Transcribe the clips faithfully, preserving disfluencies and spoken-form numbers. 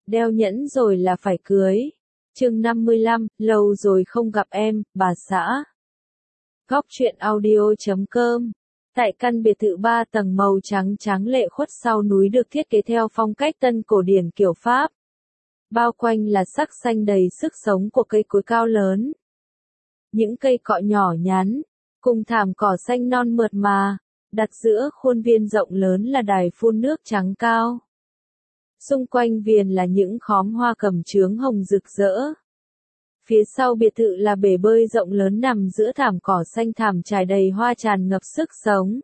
Đeo nhẫn rồi là phải cưới. Chương năm mươi lăm, lâu rồi không gặp em, bà xã. Góc truyện audio chấm com. Tại căn biệt thự ba tầng màu trắng trắng lệ khuất sau núi được thiết kế theo phong cách tân cổ điển kiểu Pháp. Bao quanh là sắc xanh đầy sức sống của cây cối cao lớn. Những cây cọ nhỏ nhắn, cùng thảm cỏ xanh non mượt mà, đặt giữa khuôn viên rộng lớn là đài phun nước trắng cao. Xung quanh viền là những khóm hoa cẩm chướng hồng rực rỡ. Phía sau biệt thự là bể bơi rộng lớn nằm giữa thảm cỏ xanh thảm trải đầy hoa tràn ngập sức sống.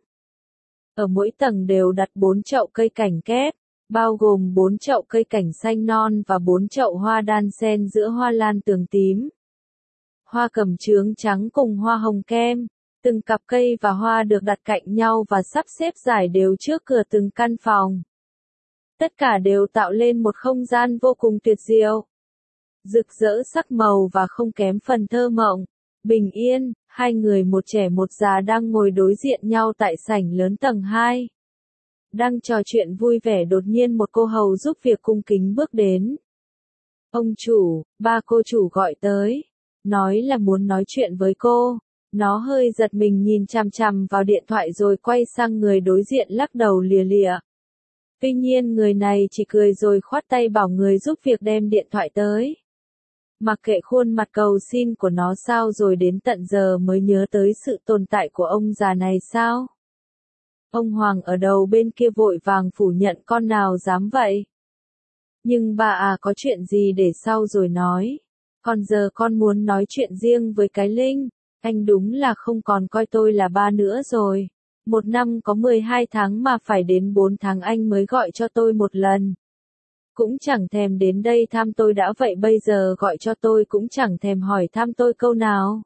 Ở mỗi tầng đều đặt bốn chậu cây cảnh kép, bao gồm bốn chậu cây cảnh xanh non và bốn chậu hoa đan xen giữa hoa lan tường tím, hoa cẩm chướng trắng cùng hoa hồng kem. Từng cặp cây và hoa được đặt cạnh nhau và sắp xếp rải đều trước cửa từng căn phòng. Tất cả đều tạo lên một không gian vô cùng tuyệt diệu. Rực rỡ sắc màu và không kém phần thơ mộng. Bình yên, hai người một trẻ một già đang ngồi đối diện nhau tại sảnh lớn tầng hai. Đang trò chuyện vui vẻ đột nhiên một cô hầu giúp việc cung kính bước đến. Ông chủ, ba cô chủ gọi tới. Nói là muốn nói chuyện với cô. Nó hơi giật mình nhìn chằm chằm vào điện thoại rồi quay sang người đối diện lắc đầu lìa lịa. Tuy nhiên người này chỉ cười rồi khoát tay bảo người giúp việc đem điện thoại tới. Mặc kệ khuôn mặt cầu xin của nó sao rồi đến tận giờ mới nhớ tới sự tồn tại của ông già này sao? Ông Hoàng ở đầu bên kia vội vàng phủ nhận con nào dám vậy. Nhưng bà à có chuyện gì để sau rồi nói. Còn giờ con muốn nói chuyện riêng với cái Linh. Anh đúng là không còn coi tôi là ba nữa rồi. Một năm có mười hai tháng mà phải đến bốn tháng anh mới gọi cho tôi một lần. Cũng chẳng thèm đến đây thăm tôi đã vậy bây giờ gọi cho tôi cũng chẳng thèm hỏi thăm tôi câu nào.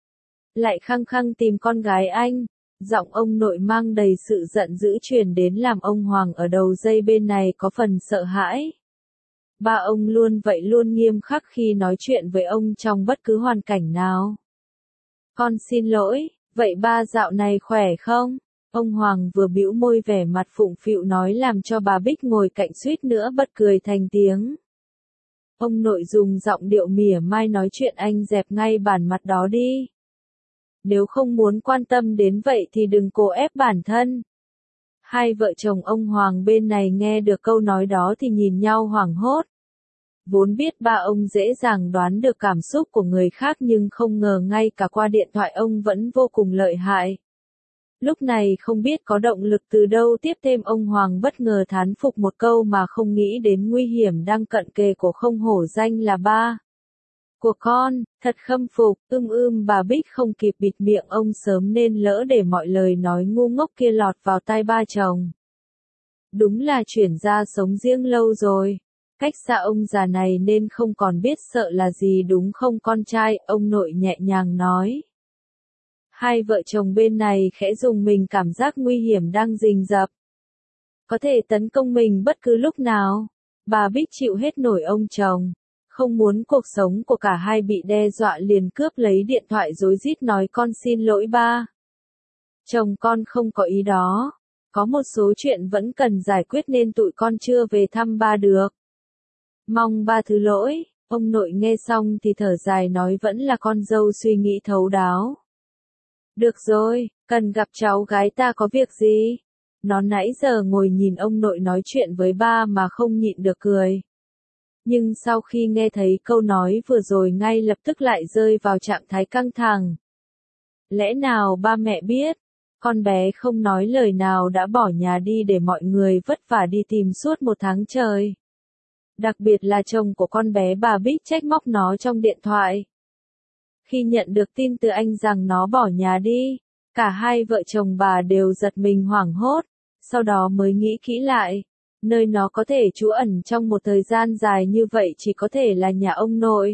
Lại khăng khăng tìm con gái anh. Giọng ông nội mang đầy sự giận dữ truyền đến làm ông Hoàng ở đầu dây bên này có phần sợ hãi. Ba ông luôn vậy luôn nghiêm khắc khi nói chuyện với ông trong bất cứ hoàn cảnh nào. Con xin lỗi, vậy ba dạo này khỏe không? Ông Hoàng vừa bĩu môi vẻ mặt phụng phịu nói làm cho bà Bích ngồi cạnh suýt nữa bật cười thành tiếng. Ông nội dùng giọng điệu mỉa mai nói chuyện anh dẹp ngay bản mặt đó đi. Nếu không muốn quan tâm đến vậy thì đừng cố ép bản thân. Hai vợ chồng ông Hoàng bên này nghe được câu nói đó thì nhìn nhau hoảng hốt. Vốn biết ba ông dễ dàng đoán được cảm xúc của người khác nhưng không ngờ ngay cả qua điện thoại ông vẫn vô cùng lợi hại. Lúc này không biết có động lực từ đâu tiếp thêm ông Hoàng bất ngờ thán phục một câu mà không nghĩ đến nguy hiểm đang cận kề của không hổ danh là ba của con, thật khâm phục, ưm ưm bà Bích không kịp bịt miệng ông sớm nên lỡ để mọi lời nói ngu ngốc kia lọt vào tai ba chồng. Đúng là chuyển ra sống riêng lâu rồi. Cách xa ông già này nên không còn biết sợ là gì đúng không con trai, ông nội nhẹ nhàng nói. Hai vợ chồng bên này khẽ dùng mình cảm giác nguy hiểm đang rình rập. Có thể tấn công mình bất cứ lúc nào. Bà Bích chịu hết nổi ông chồng. Không muốn cuộc sống của cả hai bị đe dọa liền cướp lấy điện thoại rối rít nói con xin lỗi ba. Chồng con không có ý đó. Có một số chuyện vẫn cần giải quyết nên tụi con chưa về thăm ba được. Mong ba thứ lỗi, ông nội nghe xong thì thở dài nói vẫn là con dâu suy nghĩ thấu đáo. Được rồi, cần gặp cháu gái ta có việc gì? Nó nãy giờ ngồi nhìn ông nội nói chuyện với ba mà không nhịn được cười. Nhưng sau khi nghe thấy câu nói vừa rồi ngay lập tức lại rơi vào trạng thái căng thẳng. Lẽ nào ba mẹ biết, con bé không nói lời nào đã bỏ nhà đi để mọi người vất vả đi tìm suốt một tháng trời. Đặc biệt là chồng của con bé bà Bích trách móc nó trong điện thoại. Khi nhận được tin từ anh rằng nó bỏ nhà đi, cả hai vợ chồng bà đều giật mình hoảng hốt, sau đó mới nghĩ kỹ lại. Nơi nó có thể trú ẩn trong một thời gian dài như vậy chỉ có thể là nhà ông nội.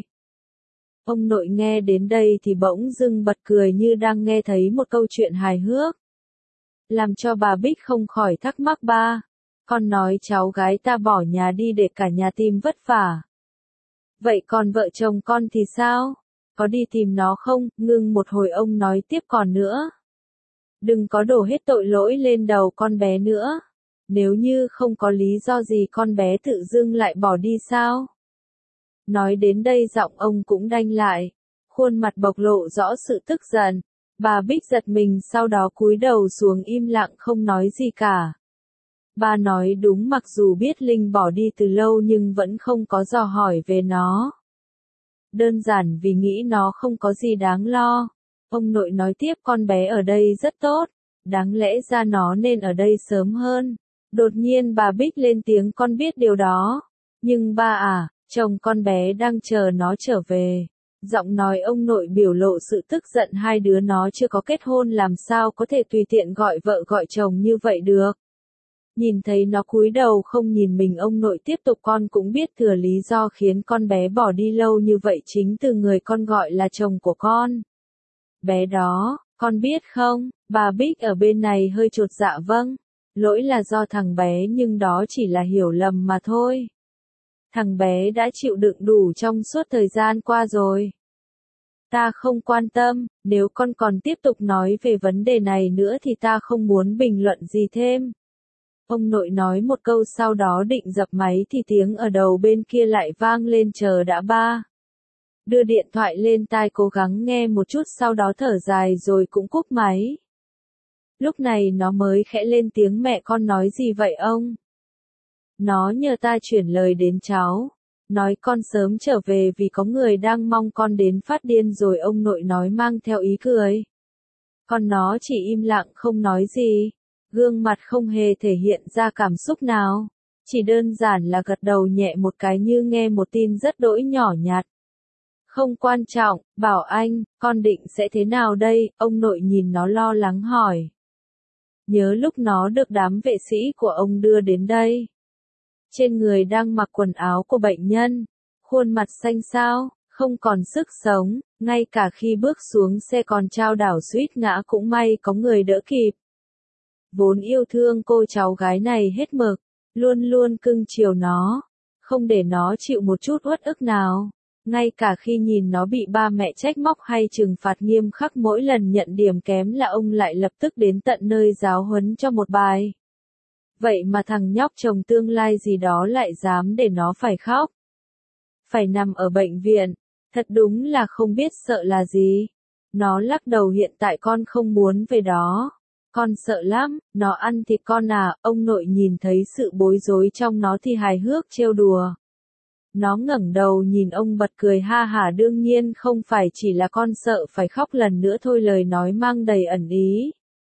Ông nội nghe đến đây thì bỗng dưng bật cười như đang nghe thấy một câu chuyện hài hước. Làm cho bà Bích không khỏi thắc mắc ba. Con nói cháu gái ta bỏ nhà đi để cả nhà tìm vất vả. Vậy còn vợ chồng con thì sao? Có đi tìm nó không? Ngưng một hồi ông nói tiếp còn nữa. Đừng có đổ hết tội lỗi lên đầu con bé nữa. Nếu như không có lý do gì con bé tự dưng lại bỏ đi sao? Nói đến đây giọng ông cũng đanh lại, khuôn mặt bộc lộ rõ sự tức giận. Bà Bích giật mình sau đó cúi đầu xuống im lặng không nói gì cả. Bà nói đúng, mặc dù biết Linh bỏ đi từ lâu nhưng vẫn không có dò hỏi về nó. Đơn giản vì nghĩ nó không có gì đáng lo. Ông nội nói tiếp, con bé ở đây rất tốt, đáng lẽ ra nó nên ở đây sớm hơn. Đột nhiên bà Bích lên tiếng, con biết điều đó. Nhưng ba à, chồng con bé đang chờ nó trở về. Giọng nói ông nội biểu lộ sự tức giận, hai đứa nó chưa có kết hôn làm sao có thể tùy tiện gọi vợ gọi chồng như vậy được. Nhìn thấy nó cúi đầu không nhìn mình, ông nội tiếp tục, con cũng biết thừa lý do khiến con bé bỏ đi lâu như vậy chính từ người con gọi là chồng của con. Bé đó, con biết không? Bà Bích ở bên này hơi chột dạ, vâng. Lỗi là do thằng bé nhưng đó chỉ là hiểu lầm mà thôi. Thằng bé đã chịu đựng đủ trong suốt thời gian qua rồi. Ta không quan tâm, nếu con còn tiếp tục nói về vấn đề này nữa thì ta không muốn bình luận gì thêm. Ông nội nói một câu sau đó định dập máy thì tiếng ở đầu bên kia lại vang lên, chờ đã ba. Đưa điện thoại lên tai cố gắng nghe một chút sau đó thở dài rồi cũng cúp máy. Lúc này nó mới khẽ lên tiếng, mẹ con nói gì vậy ông? Nó nhờ ta chuyển lời đến cháu. Nói con sớm trở về vì có người đang mong con đến phát điên rồi, ông nội nói mang theo ý cười. Con nó chỉ im lặng không nói gì. Gương mặt không hề thể hiện ra cảm xúc nào. Chỉ đơn giản là gật đầu nhẹ một cái như nghe một tin rất đỗi nhỏ nhặt. Không quan trọng, bảo anh, con định sẽ thế nào đây? Ông nội nhìn nó lo lắng hỏi. Nhớ lúc nó được đám vệ sĩ của ông đưa đến đây. Trên người đang mặc quần áo của bệnh nhân, khuôn mặt xanh xao, không còn sức sống, ngay cả khi bước xuống xe còn trao đảo suýt ngã, cũng may có người đỡ kịp. Vốn yêu thương cô cháu gái này hết mực, luôn luôn cưng chiều nó, không để nó chịu một chút uất ức nào. Ngay cả khi nhìn nó bị ba mẹ trách móc hay trừng phạt nghiêm khắc mỗi lần nhận điểm kém là ông lại lập tức đến tận nơi giáo huấn cho một bài. Vậy mà thằng nhóc chồng tương lai gì đó lại dám để nó phải khóc. Phải nằm ở bệnh viện, thật đúng là không biết sợ là gì. Nó lắc đầu, hiện tại con không muốn về đó. Con sợ lắm, nó ăn thịt con à? Ông nội nhìn thấy sự bối rối trong nó thì hài hước trêu đùa. Nó ngẩng đầu nhìn ông bật cười ha hả, đương nhiên không phải chỉ là con sợ phải khóc lần nữa thôi, lời nói mang đầy ẩn ý.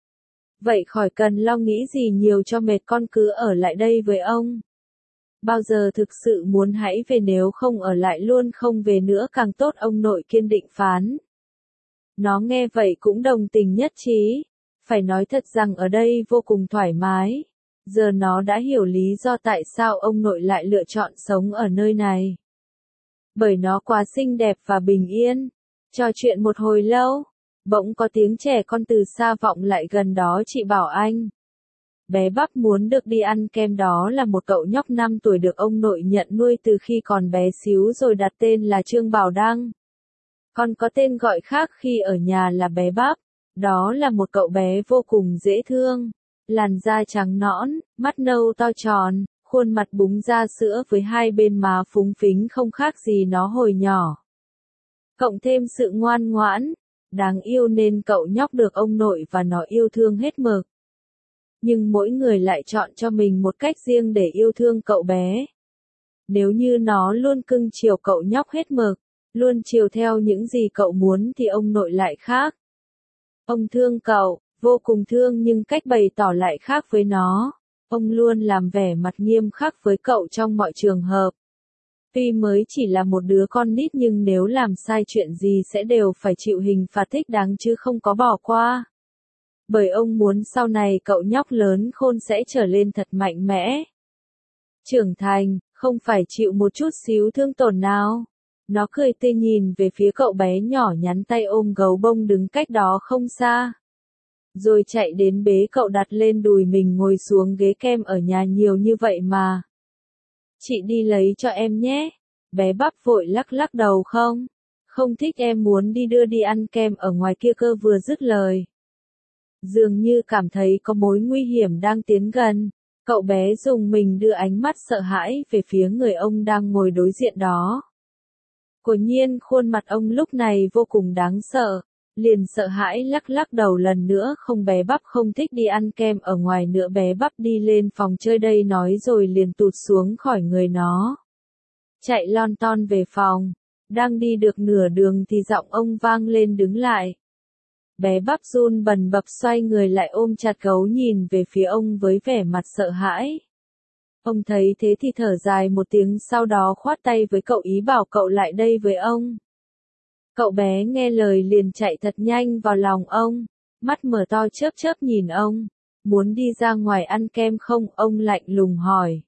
Vậy khỏi cần lo nghĩ gì nhiều cho mệt, con cứ ở lại đây với ông. Bao giờ thực sự muốn hãy về, nếu không ở lại luôn không về nữa càng tốt, ông nội kiên định phán. Nó nghe vậy cũng đồng tình nhất trí. Phải nói thật rằng ở đây vô cùng thoải mái. Giờ nó đã hiểu lý do tại sao ông nội lại lựa chọn sống ở nơi này. Bởi nó quá xinh đẹp và bình yên. Trò chuyện một hồi lâu, bỗng có tiếng trẻ con từ xa vọng lại gần đó, chị Bảo Anh. Bé Bắp muốn được đi ăn kem, đó là một cậu nhóc năm tuổi được ông nội nhận nuôi từ khi còn bé xíu rồi đặt tên là Trương Bảo Đăng. Còn có tên gọi khác khi ở nhà là bé Bắp. Đó là một cậu bé vô cùng dễ thương. Làn da trắng nõn, mắt nâu to tròn, khuôn mặt búng ra sữa với hai bên má phúng phính không khác gì nó hồi nhỏ. Cộng thêm sự ngoan ngoãn, đáng yêu nên cậu nhóc được ông nội và nó yêu thương hết mực. Nhưng mỗi người lại chọn cho mình một cách riêng để yêu thương cậu bé. Nếu như nó luôn cưng chiều cậu nhóc hết mực, luôn chiều theo những gì cậu muốn thì ông nội lại khác. Ông thương cậu, vô cùng thương, nhưng cách bày tỏ lại khác với nó. Ông luôn làm vẻ mặt nghiêm khắc với cậu trong mọi trường hợp. Tuy mới chỉ là một đứa con nít nhưng nếu làm sai chuyện gì sẽ đều phải chịu hình phạt thích đáng chứ không có bỏ qua. Bởi ông muốn sau này cậu nhóc lớn khôn sẽ trở lên thật mạnh mẽ. Trưởng thành, không phải chịu một chút xíu thương tổn nào. Nó cười tươi nhìn về phía cậu bé nhỏ nhắn tay ôm gấu bông đứng cách đó không xa. Rồi chạy đến bế cậu đặt lên đùi mình, ngồi xuống ghế, kem ở nhà nhiều như vậy mà. Chị đi lấy cho em nhé. Bé Bắp vội lắc lắc đầu, không. Không thích, em muốn đi đưa đi ăn kem ở ngoài kia cơ. Vừa dứt lời, dường như cảm thấy có mối nguy hiểm đang tiến gần. Cậu bé dùng mình đưa ánh mắt sợ hãi về phía người ông đang ngồi đối diện đó. Quả nhiên khuôn mặt ông lúc này vô cùng đáng sợ, liền sợ hãi lắc lắc đầu lần nữa. Không, bé Bắp không thích đi ăn kem ở ngoài nữa. Bé Bắp đi lên phòng chơi đây nói rồi liền tụt xuống khỏi người nó. Chạy lon ton về phòng, đang đi được nửa đường thì giọng ông vang lên đứng lại. Bé Bắp run bần bật xoay người lại ôm chặt gấu nhìn về phía ông với vẻ mặt sợ hãi. Ông thấy thế thì thở dài một tiếng, sau đó khoát tay với cậu ý bảo cậu lại đây với ông. Cậu bé nghe lời liền chạy thật nhanh vào lòng ông, mắt mở to chớp chớp nhìn ông. Muốn đi ra ngoài ăn kem không? Ông lạnh lùng hỏi.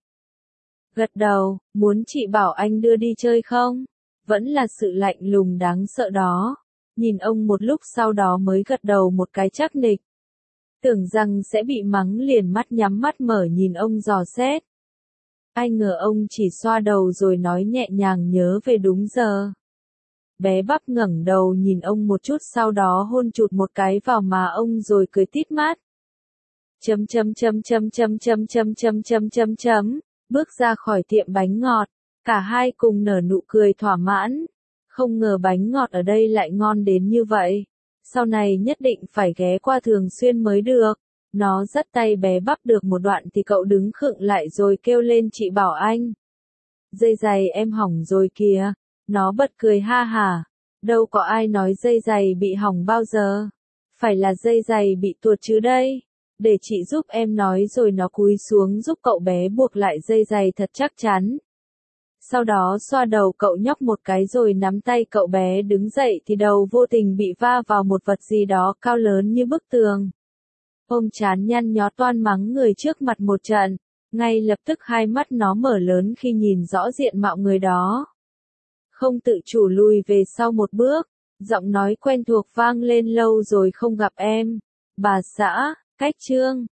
Gật đầu, muốn chị bảo anh đưa đi chơi không? Vẫn là sự lạnh lùng đáng sợ đó. Nhìn ông một lúc sau đó mới gật đầu một cái chắc nịch. Tưởng rằng sẽ bị mắng liền mắt nhắm mắt mở nhìn ông dò xét. Ai ngờ ông chỉ xoa đầu rồi nói nhẹ nhàng nhớ về đúng giờ. Bé Bắp ngẩng đầu nhìn ông một chút sau đó hôn chụt một cái vào má ông rồi cười tít mắt. Chấm chấm chấm chấm chấm chấm chấm chấm chấm chấm chấm, bước ra khỏi tiệm bánh ngọt, cả hai cùng nở nụ cười thỏa mãn. Không ngờ bánh ngọt ở đây lại ngon đến như vậy. Sau này nhất định phải ghé qua thường xuyên mới được. Nó dắt tay bé Bắp được một đoạn thì cậu đứng khựng lại rồi kêu lên chị bảo anh. Dây giày em hỏng rồi kìa. Nó bật cười ha hả. Đâu có ai nói dây giày bị hỏng bao giờ. Phải là dây giày bị tuột chứ đây. Để chị giúp em nói rồi nó cúi xuống giúp cậu bé buộc lại dây giày thật chắc chắn. Sau đó xoa đầu cậu nhóc một cái rồi nắm tay cậu bé đứng dậy thì đầu vô tình bị va vào một vật gì đó cao lớn như bức tường. Ôm chán nhăn nhó toan mắng người trước mặt một trận, ngay lập tức hai mắt nó mở lớn khi nhìn rõ diện mạo người đó. Không tự chủ lùi về sau một bước, giọng nói quen thuộc vang lên lâu rồi không gặp em. Bà xã, Cách Trương.